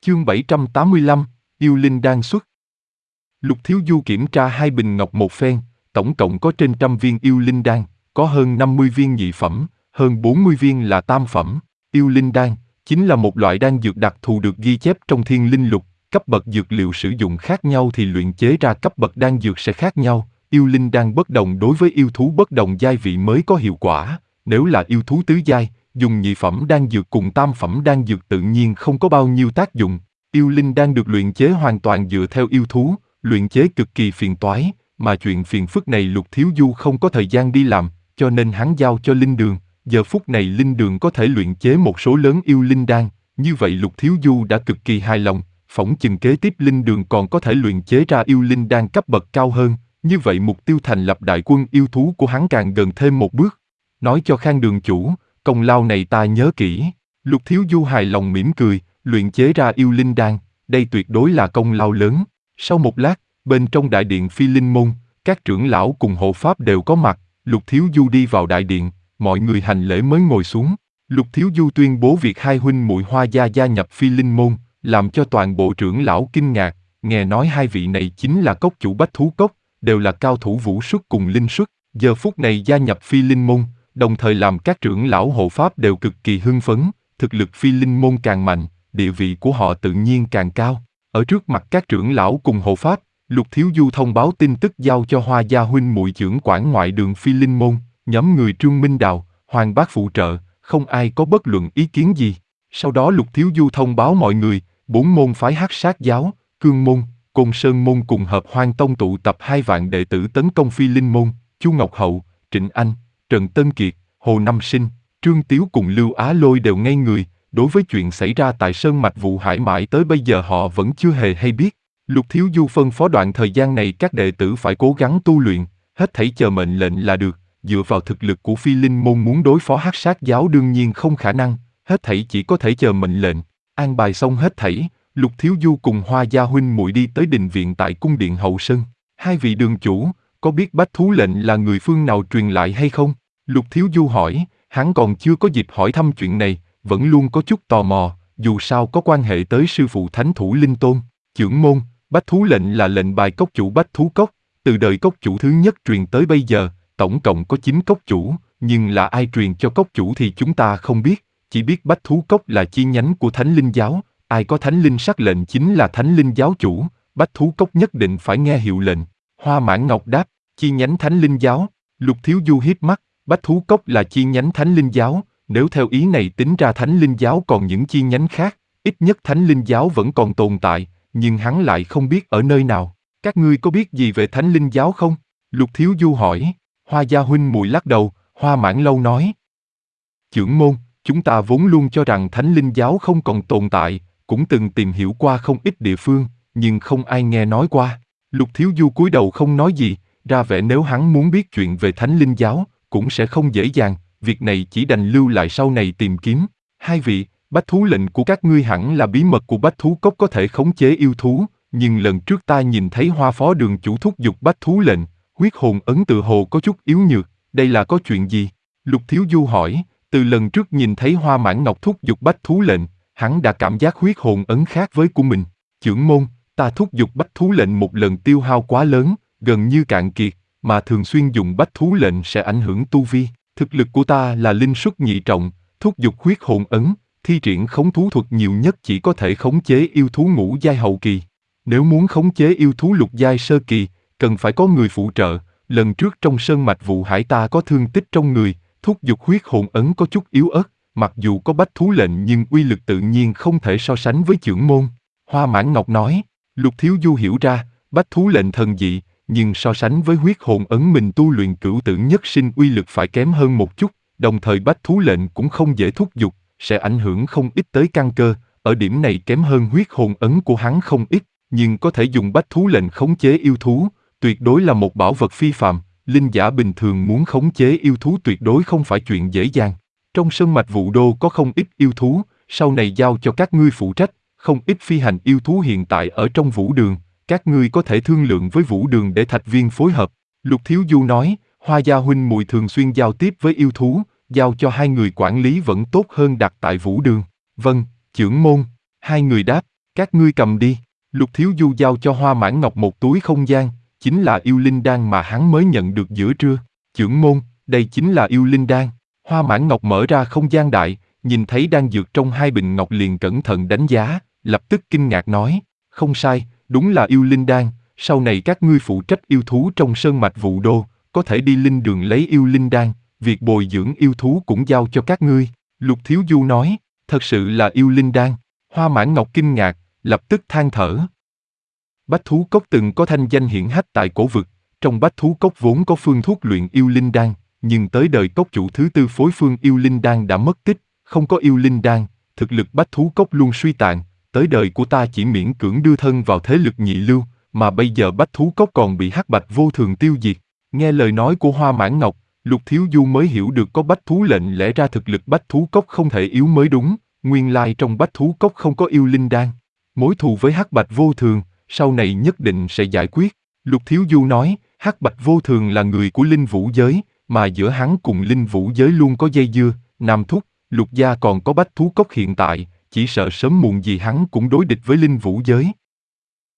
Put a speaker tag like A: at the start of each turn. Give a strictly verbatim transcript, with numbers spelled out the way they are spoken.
A: Chương bảy trăm tám mươi lăm, yêu linh đan xuất. Lục Thiếu Du kiểm tra hai bình ngọc một phen, tổng cộng có trên trăm viên yêu linh đan, có hơn năm mươi viên nhị phẩm, hơn bốn mươi viên là tam phẩm. Yêu linh đan chính là một loại đan dược đặc thù được ghi chép trong Thiên Linh Lục, cấp bậc dược liệu sử dụng khác nhau thì luyện chế ra cấp bậc đan dược sẽ khác nhau. Yêu linh đan bất đồng đối với yêu thú bất đồng giai vị mới có hiệu quả, nếu là yêu thú tứ giai, dùng nhị phẩm đan dược cùng tam phẩm đan dược tự nhiên không có bao nhiêu tác dụng. Yêu linh đan được luyện chế hoàn toàn dựa theo yêu thú, luyện chế cực kỳ phiền toái, mà chuyện phiền phức này Lục Thiếu Du không có thời gian đi làm, cho nên hắn giao cho Linh Đường. Giờ phút này Linh Đường có thể luyện chế một số lớn yêu linh đan, như vậy Lục Thiếu Du đã cực kỳ hài lòng, phỏng chừng kế tiếp Linh Đường còn có thể luyện chế ra yêu linh đan cấp bậc cao hơn, như vậy mục tiêu thành lập đại quân yêu thú của hắn càng gần thêm một bước. Nói cho Khang Đường chủ, công lao này ta nhớ kỹ. Lục Thiếu Du hài lòng mỉm cười, luyện chế ra yêu linh đan, đây tuyệt đối là công lao lớn. Sau một lát, bên trong đại điện Phi Linh Môn, các trưởng lão cùng hộ pháp đều có mặt. Lục Thiếu Du đi vào đại điện, mọi người hành lễ mới ngồi xuống. Lục Thiếu Du tuyên bố việc hai huynh muội Hoa gia gia nhập Phi Linh Môn, làm cho toàn bộ trưởng lão kinh ngạc. Nghe nói hai vị này chính là cốc chủ Bách Thú Cốc, đều là cao thủ vũ xuất cùng linh xuất, giờ phút này gia nhập Phi Linh Môn, đồng thời làm các trưởng lão hộ pháp đều cực kỳ hưng phấn. Thực lực Phi Linh Môn càng mạnh, địa vị của họ tự nhiên càng cao. Ở trước mặt các trưởng lão cùng hộ pháp, Lục Thiếu Du thông báo tin tức giao cho Hoa gia huynh muội trưởng quản ngoại đường Phi Linh Môn, nhóm người Trương Minh Đào, Hoàng Bác phụ trợ, không ai có bất luận ý kiến gì. Sau đó Lục Thiếu Du thông báo mọi người, bốn môn phái Hắc Sát giáo, Cương môn, Côn Sơn môn cùng Hợp Hoan tông tụ tập hai vạn đệ tử tấn công Phi Linh Môn. Chu Ngọc Hậu, Trịnh Anh, Trần Tân Kiệt, Hồ Năm Sinh, Trương Tiếu cùng Lưu Á Lôi đều ngây người. Đối với chuyện xảy ra tại Sơn Mạch Vụ Hải mãi tới bây giờ họ vẫn chưa hề hay biết. Lục Thiếu Du phân phó đoạn thời gian này các đệ tử phải cố gắng tu luyện, hết thảy chờ mệnh lệnh là được. Dựa vào thực lực của Phi Linh Môn muốn đối phó Hắc Sát giáo đương nhiên không khả năng, hết thảy chỉ có thể chờ mệnh lệnh. An bài xong hết thảy, Lục Thiếu Du cùng Hoa gia huynh muội đi tới đình viện tại cung điện Hậu Sơn. Hai vị đường chủ, có biết Bách Thú lệnh là người phương nào truyền lại hay không? Lục Thiếu Du hỏi, hắn còn chưa có dịp hỏi thăm chuyện này, vẫn luôn có chút tò mò, dù sao có quan hệ tới sư phụ Thánh Thủ Linh Tôn. Chưởng môn, Bách Thú lệnh là lệnh bài cốc chủ Bách Thú Cốc, từ đời cốc chủ thứ nhất truyền tới bây giờ, tổng cộng có chín cốc chủ, nhưng là ai truyền cho cốc chủ thì chúng ta không biết, chỉ biết Bách Thú Cốc là chi nhánh của Thánh Linh giáo, ai có Thánh Linh sắc lệnh chính là Thánh Linh giáo chủ, Bách Thú Cốc nhất định phải nghe hiệu lệnh. Hoa Mãn Ngọc đáp, chi nhánh Thánh Linh giáo. Lục Thiếu Du hiếp mắt, Bách Thú Cốc là chi nhánh Thánh Linh giáo, nếu theo ý này tính ra Thánh Linh giáo còn những chi nhánh khác, ít nhất Thánh Linh giáo vẫn còn tồn tại, nhưng hắn lại không biết ở nơi nào. Các ngươi có biết gì về Thánh Linh giáo không? Lục Thiếu Du hỏi. Hoa gia huynh muội lắc đầu, Hoa Mãn Lâu nói. Chưởng môn, chúng ta vốn luôn cho rằng Thánh Linh giáo không còn tồn tại, cũng từng tìm hiểu qua không ít địa phương, nhưng không ai nghe nói qua. Lục Thiếu Du cúi đầu không nói gì, ra vẻ nếu hắn muốn biết chuyện về Thánh Linh giáo, cũng sẽ không dễ dàng, việc này chỉ đành lưu lại sau này tìm kiếm. Hai vị, Bách Thú lệnh của các ngươi hẳn là bí mật của Bách Thú Cốc có thể khống chế yêu thú, nhưng lần trước ta nhìn thấy Hoa phó đường chủ thúc giục Bách Thú lệnh, huyết hồn ấn tự hồ có chút yếu nhược, đây là có chuyện gì? Lục Thiếu Du hỏi, từ lần trước nhìn thấy Hoa Mãn Ngọc thúc giục Bách Thú lệnh, hắn đã cảm giác huyết hồn ấn khác với của mình. Chưởng môn, ta thúc giục Bách Thú lệnh một lần tiêu hao quá lớn, gần như cạn kiệt, mà thường xuyên dùng Bách Thú lệnh sẽ ảnh hưởng tu vi. Thực lực của ta là linh xuất nhị trọng, thúc giục huyết hồn ấn, thi triển khống thú thuật nhiều nhất chỉ có thể khống chế yêu thú ngũ giai hậu kỳ. Nếu muốn khống chế yêu thú lục giai sơ kỳ, cần phải có người phụ trợ. Lần trước trong Sơn Mạch Vụ Hải ta có thương tích trong người, thúc giục huyết hồn ấn có chút yếu ớt, mặc dù có Bách Thú lệnh nhưng uy lực tự nhiên không thể so sánh với chưởng môn. Hoa Mãn Ngọc nói. Lục Thiếu Du hiểu ra, Bách Thú lệnh thần dị, nhưng so sánh với huyết hồn ấn mình tu luyện cửu tử nhất sinh uy lực phải kém hơn một chút, đồng thời Bách Thú lệnh cũng không dễ thúc giục, sẽ ảnh hưởng không ít tới căn cơ, ở điểm này kém hơn huyết hồn ấn của hắn không ít, nhưng có thể dùng Bách Thú lệnh khống chế yêu thú, tuyệt đối là một bảo vật phi phàm, linh giả bình thường muốn khống chế yêu thú tuyệt đối không phải chuyện dễ dàng. Trong Sơn Mạch Vụ Đô có không ít yêu thú, sau này giao cho các ngươi phụ trách, không ít phi hành yêu thú hiện tại ở trong Vũ Đường, các ngươi có thể thương lượng với Vũ Đường để Thạch Viên phối hợp. Lục Thiếu Du nói, Hoa gia huynh muội thường xuyên giao tiếp với yêu thú, giao cho hai người quản lý vẫn tốt hơn đặt tại Vũ Đường. Vâng, chưởng môn. Hai người đáp. Các ngươi cầm đi. Lục Thiếu Du giao cho Hoa Mãn Ngọc một túi không gian, chính là yêu linh đan mà hắn mới nhận được giữa trưa. Chưởng môn, đây chính là yêu linh đan. Hoa Mãn Ngọc mở ra không gian đại, nhìn thấy đan dược trong hai bình ngọc liền cẩn thận đánh giá, lập tức kinh ngạc nói, không sai, đúng là yêu linh đan, sau này các ngươi phụ trách yêu thú trong sơn mạch Vũ Đô, có thể đi linh đường lấy yêu linh đan, việc bồi dưỡng yêu thú cũng giao cho các ngươi. Lục Thiếu Du nói, thật sự là yêu linh đan. Hoa Mãn Ngọc kinh ngạc, lập tức than thở. Bách Thú Cốc từng có thanh danh hiển hách tại cổ vực, trong Bách Thú Cốc vốn có phương thuốc luyện yêu linh đan, nhưng tới đời cốc chủ thứ tư phối phương yêu linh đan đã mất tích, không có yêu linh đan, thực lực Bách Thú Cốc luôn suy tàn, tới đời của ta chỉ miễn cưỡng đưa thân vào thế lực nhị lưu, mà bây giờ Bách Thú Cốc còn bị Hắc Bạch Vô Thường tiêu diệt. Nghe lời nói của Hoa Mãn Ngọc, Lục Thiếu Du mới hiểu được có Bách Thú lệnh, lẽ ra thực lực Bách Thú Cốc không thể yếu mới đúng, nguyên lai trong Bách Thú Cốc không có yêu linh đan. Mối thù với Hắc Bạch Vô Thường, sau này nhất định sẽ giải quyết. Lục Thiếu Du nói, Hắc Bạch Vô Thường là người của linh vũ giới, mà giữa hắn cùng linh vũ giới luôn có dây dưa, Nam Thúc, Lục gia còn có Bách Thú Cốc hiện tại, chỉ sợ sớm muộn gì hắn cũng đối địch với linh vũ giới.